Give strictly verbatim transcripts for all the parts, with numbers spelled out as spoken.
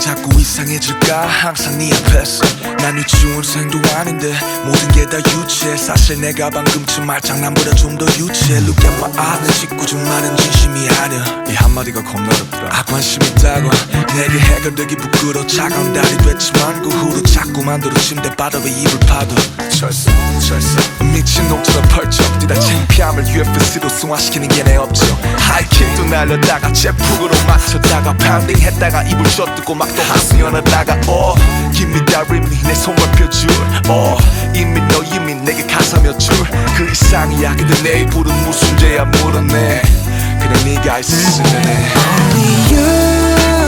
자꾸 이상해질까 항상 네 앞에서 난 유치원생도 아닌데 모든 게 다 유치해 사실 내가 방금쯤 말장난보다 좀 더 유치해 Look at my eyes 내 짓고 중 많은 진심이 아니야 이 한마디가 겁나 어렵더라 아 관심 있다고 내게 해결되기 부끄러워 차가운 달이 됐지만 그 후로 자꾸만 들어 침대 바닥 위 입을 파도 철수 철수 미친 놈처럼 펄쩍 뛰다 창피함을 유에프씨로 승화시키는 게 내 업적 하이킥도 날려다가 제품으로 맞춰다가 파운딩 했다가 입을 젖뜨고 막 또 하승연하다가 Oh give me that rhythm 내 손을 펴줄 Oh 이미 너 이미 내게 가사 몇 줄 그 이상이야 근데 내 입으로는 무슨 죄야 물었네 그냥 네가 있으면 해 Only you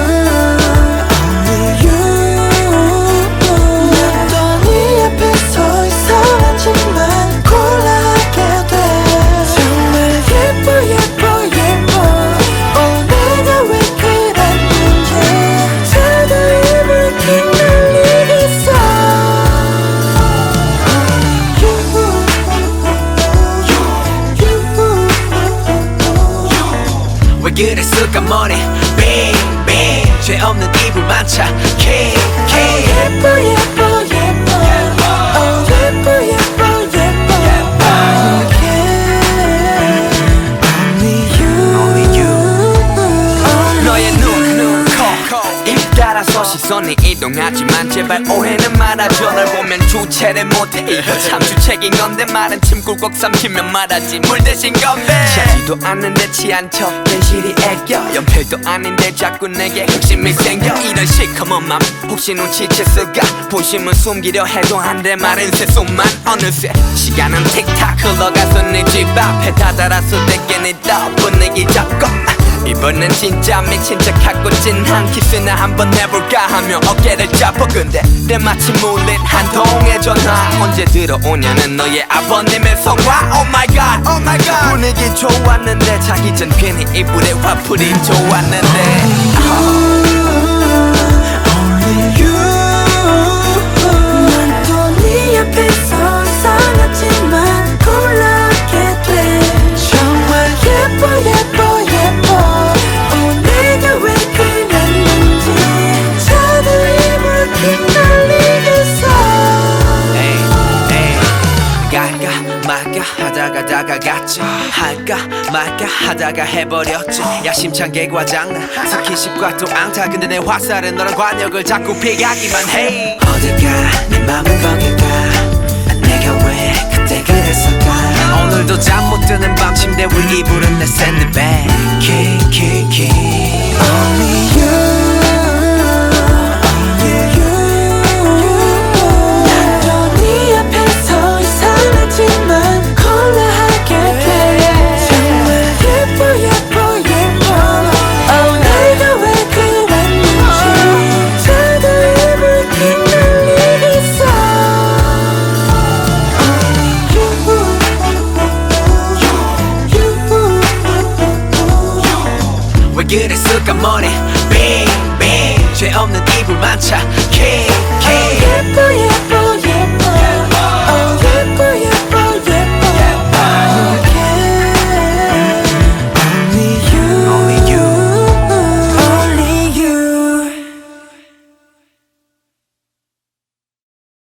왜 그랬을까 머리 빙빙 죄 없는 이불 만차 K K 예뻐 예뻐 예뻐 Oh 예뻐 예뻐 예뻐 Only you Only you 너의 눈, 눈, 코, 입 따라서 시선이 이동하지만 제발 오해는 말아줘 널 보면 주체를 못해 이거 참 주책인 건데 말은 침 꿀꺽 삼키면 말하지 물 대신 건배 취하지도 않는데 취한 척 괜시리 애껴 연필도 아닌데 자꾸 내게 흑심이 생겨 이런 시커먼 맘 혹시 눈치챘을까 부심은 숨기려 해도 한데 마른 새손만 어느새 시간은 틱탁 흘러가서 네 집 앞에 다다랐을 때께 네 분위기 잡고 이번엔 진짜 미친 척하고 찐 한 키스나 한번 해볼까 하며 어깨를 잡고 근데 때마침 울린 한 통의 전화 언제 들어오냐는 너의 아버님의 성화 Oh my god, oh my god 분위기 좋았는데 자기 전 괜히 이불에 화풀이 좋았는데 Only you 난 또 네 앞에서 이상하지만 곤란하게 돼 정말 예뻐 예뻐 예뻐 어 내가 왜 그랬는지 다들 입을 휘날리겠어 에이 에이 갈까 말까 하다가 다가갔지 할까 말까 하다가 해버렸지 야심찬 과장난 스킨십과 또 앙타 근데 내 화살은 너랑 관역을 자꾸 피하기만 해 어딜까 내 맘은 거길까 내가 왜 그때 그랬을까 오늘도 잠 못 드는 밤 침대 위 이불은 내 샌드백 키키키 Only you